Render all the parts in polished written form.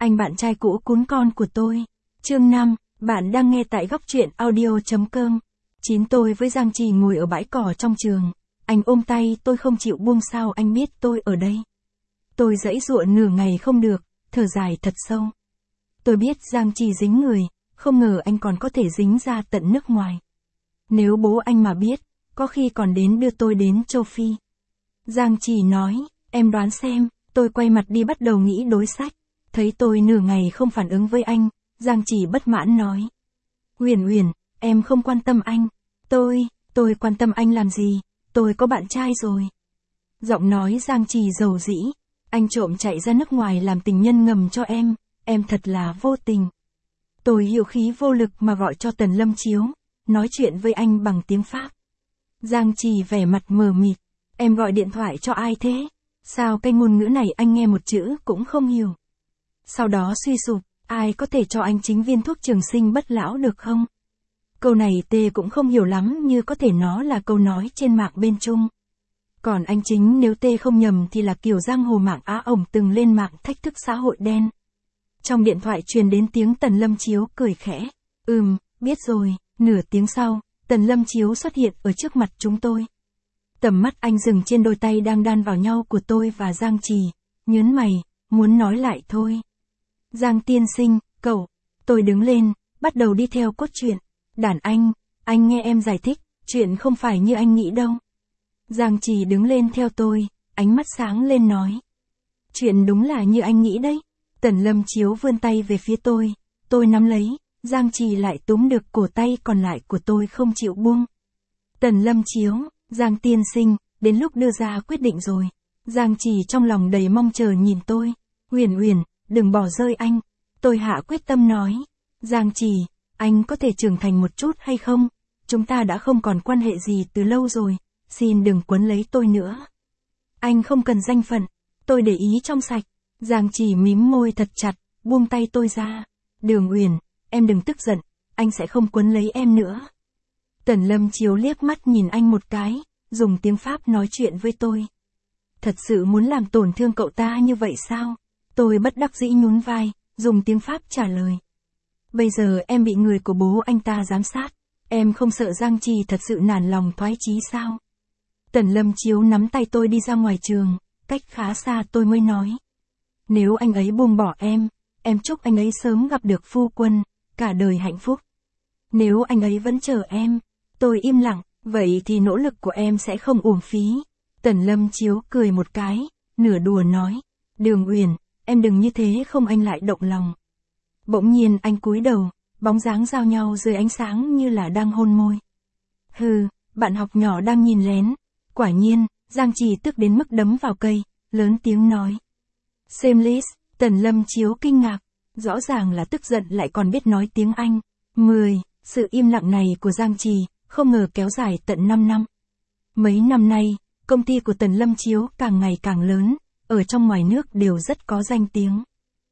anh bạn trai cũ cún con của tôi. Chương 5, bạn đang nghe tại góc truyện audio.com. Tôi với Giang Trì ngồi ở bãi cỏ trong trường. Anh ôm tay tôi không chịu buông, sao anh biết tôi ở đây. Tôi giãy giụa nửa ngày không được, thở dài thật sâu. Tôi biết Giang Trì dính người, không ngờ anh còn có thể dính ra tận nước ngoài. Nếu bố anh mà biết, có khi còn đến đưa tôi đến châu Phi. Giang Trì nói, em đoán xem. Tôi quay mặt đi bắt đầu nghĩ đối sách. Thấy tôi nửa ngày không phản ứng với anh, Giang Trì bất mãn nói. Huyền Huyền, em không quan tâm anh. Tôi quan tâm anh làm gì, tôi có bạn trai rồi. Giọng nói Giang Trì dầu dĩ, anh trộm chạy ra nước ngoài làm tình nhân ngầm cho em thật là vô tình. Tôi hiểu khí vô lực mà gọi cho Tần Lâm Chiếu, nói chuyện với anh bằng tiếng Pháp. Giang Trì vẻ mặt mờ mịt, em gọi điện thoại cho ai thế? Sao cái ngôn ngữ này anh nghe một chữ cũng không hiểu? Sau đó suy sụp, ai có thể cho anh chính viên thuốc trường sinh bất lão được không? Câu này tê cũng không hiểu lắm, như có thể nó là câu nói trên mạng bên Trung. Còn anh chính nếu tê không nhầm thì là kiểu giang hồ mạng Á ổng từng lên mạng thách thức xã hội đen. Trong điện thoại truyền đến tiếng Tần Lâm Chiếu cười khẽ. Biết rồi. Nửa tiếng sau, Tần Lâm Chiếu xuất hiện ở trước mặt chúng tôi. Tầm mắt anh dừng trên đôi tay đang đan vào nhau của tôi và Giang Trì, nhớn mày, muốn nói lại thôi. Giang tiên sinh, cậu. Tôi đứng lên, bắt đầu đi theo cốt truyện. Đàn anh nghe em giải thích, chuyện không phải như anh nghĩ đâu. Giang Trì đứng lên theo tôi, ánh mắt sáng lên nói. Chuyện đúng là như anh nghĩ đấy. Tần Lâm Chiếu vươn tay về phía tôi nắm lấy, Giang Trì lại túm được cổ tay còn lại của tôi không chịu buông. Tần Lâm Chiếu, Giang tiên sinh, đến lúc đưa ra quyết định rồi. Giang Trì trong lòng đầy mong chờ nhìn tôi. Huyền Huyền, đừng bỏ rơi anh. Tôi hạ quyết tâm nói. Giang Trì, anh có thể trưởng thành một chút hay không? Chúng ta đã không còn quan hệ gì từ lâu rồi, xin đừng quấn lấy tôi nữa. Anh không cần danh phận, tôi để ý trong sạch. Giang Trì mím môi thật chặt, buông tay tôi ra. Đường Huyền, em đừng tức giận, anh sẽ không quấn lấy em nữa. Tần Lâm Chiếu liếc mắt nhìn anh một cái, dùng tiếng Pháp nói chuyện với tôi. Thật sự muốn làm tổn thương cậu ta như vậy sao? Tôi bất đắc dĩ nhún vai, dùng tiếng Pháp trả lời. Bây giờ em bị người của bố anh ta giám sát, em không sợ Giang Trì thật sự nản lòng thoái chí sao? Tần Lâm Chiếu nắm tay tôi đi ra ngoài trường, cách khá xa tôi mới nói. Nếu anh ấy buông bỏ em chúc anh ấy sớm gặp được phu quân, cả đời hạnh phúc. Nếu anh ấy vẫn chờ em, tôi im lặng, vậy thì nỗ lực của em sẽ không uổng phí. Tần Lâm Chiếu cười một cái, nửa đùa nói. Đường Huyền, em đừng như thế không anh lại động lòng. Bỗng nhiên anh cúi đầu, bóng dáng giao nhau dưới ánh sáng như là đang hôn môi. Hừ, bạn học nhỏ đang nhìn lén. Quả nhiên, Giang Trì tức đến mức đấm vào cây, lớn tiếng nói. Shameless, Tần Lâm Chiếu kinh ngạc, rõ ràng là tức giận lại còn biết nói tiếng Anh. 10. Sự im lặng này của Giang Trì, không ngờ kéo dài tận 5 năm. Mấy năm nay, công ty của Tần Lâm Chiếu càng ngày càng lớn, ở trong ngoài nước đều rất có danh tiếng.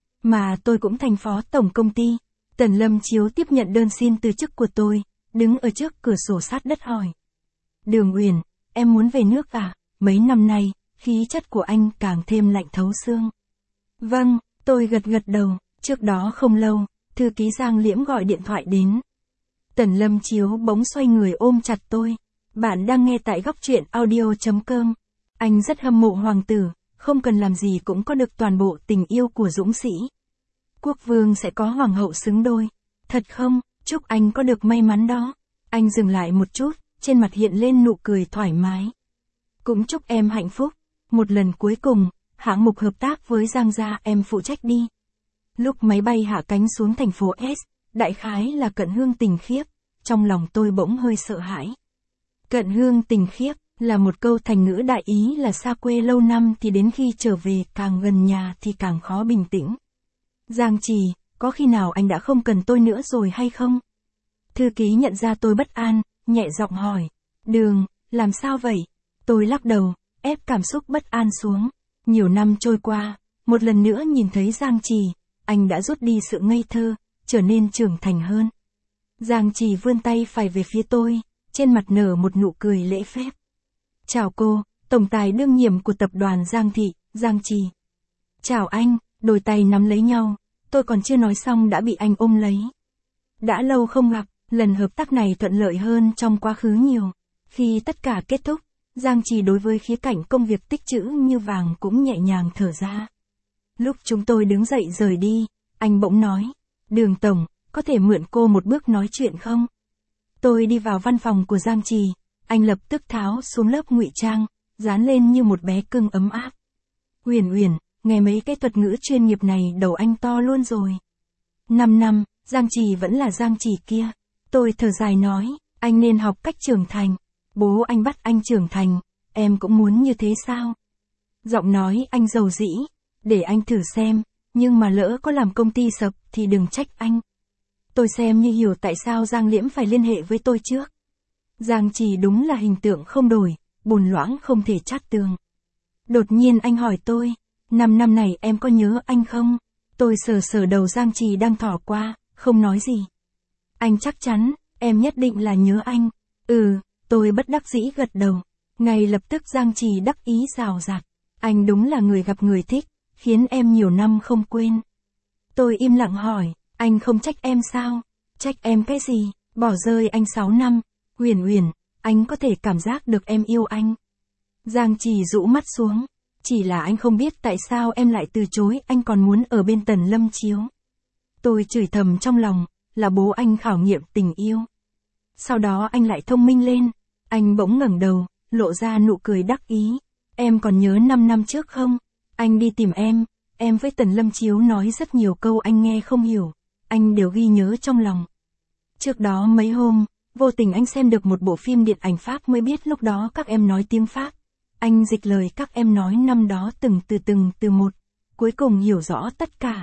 Mà tôi cũng thành phó tổng công ty. Tần Lâm Chiếu tiếp nhận đơn xin từ chức của tôi, đứng ở trước cửa sổ sát đất hỏi. Đường Huyền, em muốn về nước à? Mấy năm nay, khí chất của anh càng thêm lạnh thấu xương. Vâng, tôi gật đầu. Trước đó không lâu, thư ký Giang Liễm gọi điện thoại đến. Tần Lâm Chiếu bỗng xoay người ôm chặt tôi. Bạn đang nghe tại góc truyện audio.com. Anh rất hâm mộ hoàng tử, không cần làm gì cũng có được toàn bộ tình yêu của dũng sĩ. Quốc vương sẽ có hoàng hậu xứng đôi. Thật không? Chúc anh có được may mắn đó. Anh dừng lại một chút, trên mặt hiện lên nụ cười thoải mái. Cũng chúc em hạnh phúc. Một lần cuối cùng, hạng mục hợp tác với Giang gia em phụ trách đi. Lúc máy bay hạ cánh xuống thành phố S, đại khái là cận hương tình khiếp, trong lòng tôi bỗng hơi sợ hãi. Cận hương tình khiếp là một câu thành ngữ đại ý là xa quê lâu năm thì đến khi trở về càng gần nhà thì càng khó bình tĩnh. Giang Trì, có khi nào anh đã không cần tôi nữa rồi hay không? Thư ký nhận ra tôi bất an, nhẹ giọng hỏi. Đường, làm sao vậy? Tôi lắc đầu, ép cảm xúc bất an xuống. Nhiều năm trôi qua, một lần nữa nhìn thấy Giang Trì, anh đã rút đi sự ngây thơ, trở nên trưởng thành hơn. Giang Trì vươn tay phải về phía tôi, trên mặt nở một nụ cười lễ phép. Chào cô, tổng tài đương nhiệm của tập đoàn Giang Thị, Giang Trì. Chào anh, đôi tay nắm lấy nhau, Tôi còn chưa nói xong đã bị anh ôm lấy. Đã lâu không gặp, lần hợp tác này thuận lợi hơn trong quá khứ nhiều. Khi tất cả kết thúc, Giang Trì đối với khía cạnh công việc tích trữ như vàng cũng nhẹ nhàng thở ra. Lúc chúng tôi đứng dậy rời đi, anh bỗng nói, Đường Tổng, có thể mượn cô một bước nói chuyện không? Tôi đi vào văn phòng của Giang Trì, anh lập tức tháo xuống lớp ngụy trang, dán lên như một bé cưng ấm áp. Uyển Uyển, nghe mấy cái thuật ngữ chuyên nghiệp này đầu anh to luôn rồi. 5 năm, Giang Trì vẫn là Giang Trì kia. Tôi thở dài nói, anh nên học cách trưởng thành. Bố anh bắt anh trưởng thành, em cũng muốn như thế sao? Giọng nói anh dầu dĩ, để anh thử xem, nhưng mà lỡ có làm công ty sập thì đừng trách anh. Tôi xem như hiểu tại sao Giang Liễm phải liên hệ với tôi trước. Giang Trì đúng là hình tượng không đổi, bùn loãng không thể chát tường. Đột nhiên anh hỏi tôi, 5 năm này em có nhớ anh không? Tôi sờ sờ đầu Giang Trì đang thỏ qua, không nói gì. Anh chắc chắn, em nhất định là nhớ anh. Tôi bất đắc dĩ gật đầu. Ngay lập tức Giang Trì đắc ý rào rạt. Anh đúng là người gặp người thích, khiến em nhiều năm không quên. Tôi im lặng hỏi, anh không trách em sao? Trách em cái gì? Bỏ rơi anh 6 năm. Uyển Uyển, anh có thể cảm giác được em yêu anh. Giang Trì rũ mắt xuống. Chỉ là anh không biết tại sao em lại từ chối, anh còn muốn ở bên Tần Lâm Chiếu. Tôi chửi thầm trong lòng, là bố anh khảo nghiệm tình yêu. Sau đó anh lại thông minh lên. Anh bỗng ngẩng đầu, lộ ra nụ cười đắc ý. Em còn nhớ 5 năm trước không? Anh đi tìm em với Tần Lâm Chiếu nói rất nhiều câu anh nghe không hiểu. Anh đều ghi nhớ trong lòng. Trước đó mấy hôm, vô tình anh xem được một bộ phim điện ảnh Pháp mới biết lúc đó các em nói tiếng Pháp. Anh dịch lời các em nói năm đó từng từ một, cuối cùng hiểu rõ tất cả.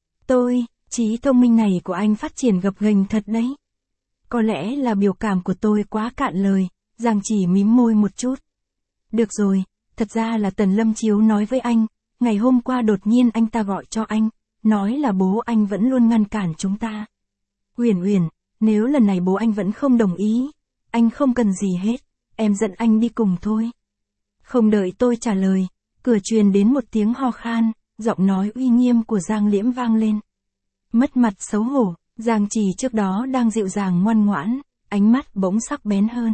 Trí thông minh này của anh phát triển gập ghềnh thật đấy. Có lẽ là biểu cảm của tôi quá cạn lời, Giang Trì mím môi một chút. Được rồi, thật ra là Tần Lâm Chiếu nói với anh, ngày hôm qua đột nhiên anh ta gọi cho anh, nói là bố anh vẫn luôn ngăn cản chúng ta. Uyển Uyển, nếu lần này bố anh vẫn không đồng ý, anh không cần gì hết, em dẫn anh đi cùng thôi. Không đợi tôi trả lời, cửa truyền đến một tiếng ho khan, giọng nói uy nghiêm của Giang Liễm vang lên. Mất mặt xấu hổ, Giang Trì trước đó đang dịu dàng ngoan ngoãn, ánh mắt bỗng sắc bén hơn.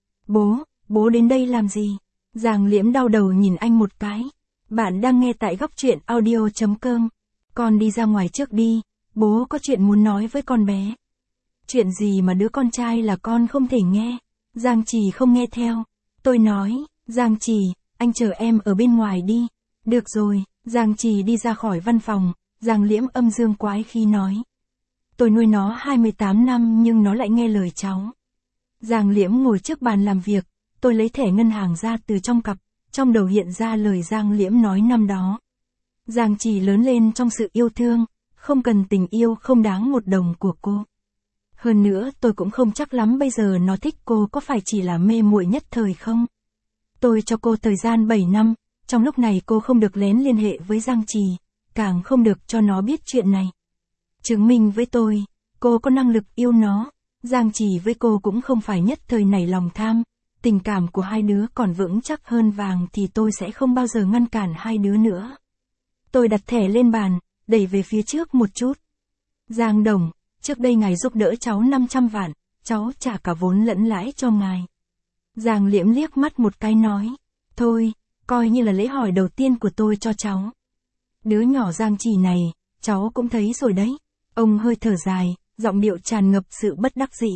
Bố đến đây làm gì? Giang Liễm đau đầu nhìn anh một cái. Bạn đang nghe tại góc truyện audio.com. Con đi ra ngoài trước đi, bố có chuyện muốn nói với con bé. Chuyện gì mà đứa con trai là con không thể nghe? Giang Trì không nghe theo. Tôi nói, Giang Trì, anh chờ em ở bên ngoài đi. Được rồi, Giang Trì đi ra khỏi văn phòng, Giang Liễm âm dương quái khí nói. Tôi nuôi nó 28 năm nhưng nó lại nghe lời cháu. Giang Liễm ngồi trước bàn làm việc, tôi lấy thẻ ngân hàng ra từ trong cặp, trong đầu hiện ra lời Giang Liễm nói năm đó. Giang Trì lớn lên trong sự yêu thương, không cần tình yêu không đáng một đồng của cô. Hơn nữa tôi cũng không chắc lắm bây giờ nó thích cô có phải chỉ là mê muội nhất thời không. Tôi cho cô thời gian 7 năm, trong lúc này cô không được lén liên hệ với Giang Trì, càng không được cho nó biết chuyện này. Chứng minh với tôi, cô có năng lực yêu nó, Giang Trì với cô cũng không phải nhất thời nảy lòng tham, tình cảm của hai đứa còn vững chắc hơn vàng thì tôi sẽ không bao giờ ngăn cản hai đứa nữa. Tôi đặt thẻ lên bàn, đẩy về phía trước một chút. Giang Đồng, trước đây ngài giúp đỡ cháu 500 vạn, cháu trả cả vốn lẫn lãi cho ngài. Giang Liễm liếc mắt một cái nói, thôi, coi như là lễ hỏi đầu tiên của tôi cho cháu. Đứa nhỏ Giang Trì này, cháu cũng thấy rồi đấy. Ông hơi thở dài, giọng điệu tràn ngập sự bất đắc dĩ.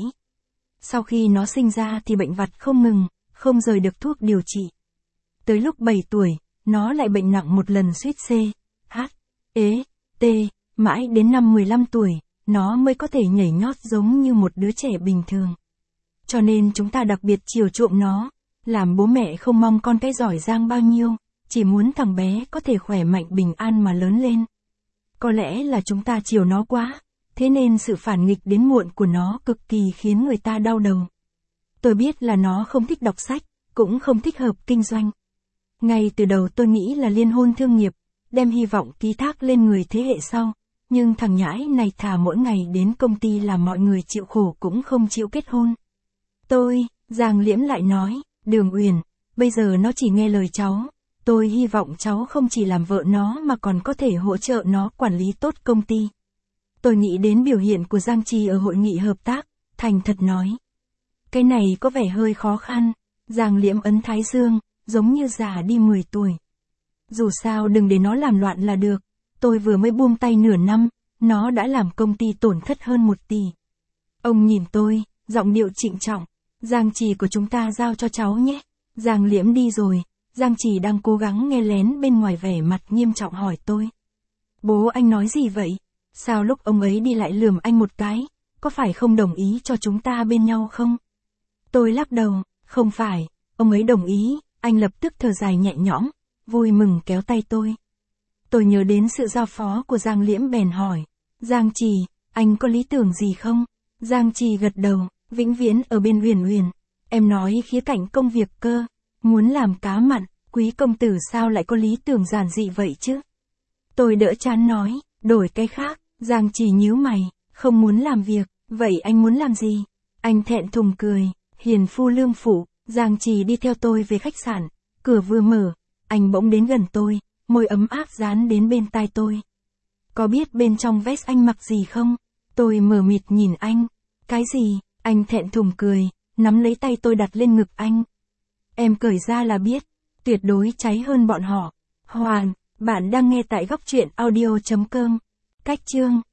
Sau khi nó sinh ra thì bệnh vặt không ngừng, không rời được thuốc điều trị. Tới lúc 7 tuổi, nó lại bệnh nặng một lần suýt C, H, E, T, mãi đến năm 15 tuổi, nó mới có thể nhảy nhót giống như một đứa trẻ bình thường. Cho nên chúng ta đặc biệt chiều chuộng nó, làm bố mẹ không mong con cái giỏi giang bao nhiêu, chỉ muốn thằng bé có thể khỏe mạnh bình an mà lớn lên. Có lẽ là chúng ta chiều nó quá, thế nên sự phản nghịch đến muộn của nó cực kỳ khiến người ta đau đầu. Tôi biết là nó không thích đọc sách, cũng không thích hợp kinh doanh. Ngay từ đầu tôi nghĩ là liên hôn thương nghiệp, đem hy vọng ký thác lên người thế hệ sau, nhưng thằng nhãi này thà mỗi ngày đến công ty làm mọi người chịu khổ cũng không chịu kết hôn. Giang Liễm lại nói, Đường Uyển, bây giờ nó chỉ nghe lời cháu, Tôi hy vọng cháu không chỉ làm vợ nó mà còn có thể hỗ trợ nó quản lý tốt công ty. Tôi nghĩ đến biểu hiện của Giang Trì ở hội nghị hợp tác, thành thật nói. Cái này có vẻ hơi khó khăn. Giang Liễm ấn thái dương, giống như già đi 10 tuổi. Dù sao đừng để nó làm loạn là được. Tôi vừa mới buông tay nửa năm, nó đã làm công ty tổn thất hơn 1 tỷ. Ông nhìn tôi, giọng điệu trịnh trọng. Giang Trì của chúng ta giao cho cháu nhé. Giang Liễm đi rồi, Giang Trì đang cố gắng nghe lén bên ngoài vẻ mặt nghiêm trọng hỏi tôi. Bố anh nói gì vậy? Sao lúc ông ấy đi lại lườm anh một cái, có phải không đồng ý cho chúng ta bên nhau không? Tôi lắc đầu, không phải, ông ấy đồng ý, anh lập tức thở dài nhẹ nhõm, vui mừng kéo tay tôi. Tôi nhớ đến sự giao phó của Giang Liễm bèn hỏi, Giang Trì, anh có lý tưởng gì không? Giang Trì gật đầu, vĩnh viễn ở bên Huyền Huyền. Em nói khía cạnh công việc cơ, muốn làm cá mặn, quý công tử sao lại có lý tưởng giản dị vậy chứ? Tôi đỡ chán nói, đổi cái khác. Giang Trì nhíu mày, không muốn làm việc, vậy anh muốn làm gì? Anh thẹn thùng cười, hiền phu lương phụ. Giang Trì đi theo tôi về khách sạn, cửa vừa mở, anh bỗng đến gần tôi, môi ấm áp dán đến bên tai tôi. Có biết bên trong vest anh mặc gì không? Tôi mờ mịt nhìn anh. Cái gì? Anh thẹn thùng cười, nắm lấy tay tôi đặt lên ngực anh. Em cởi ra là biết, tuyệt đối cháy hơn bọn họ. Hoàn, bạn đang nghe tại góc truyện audio.com. Cách chương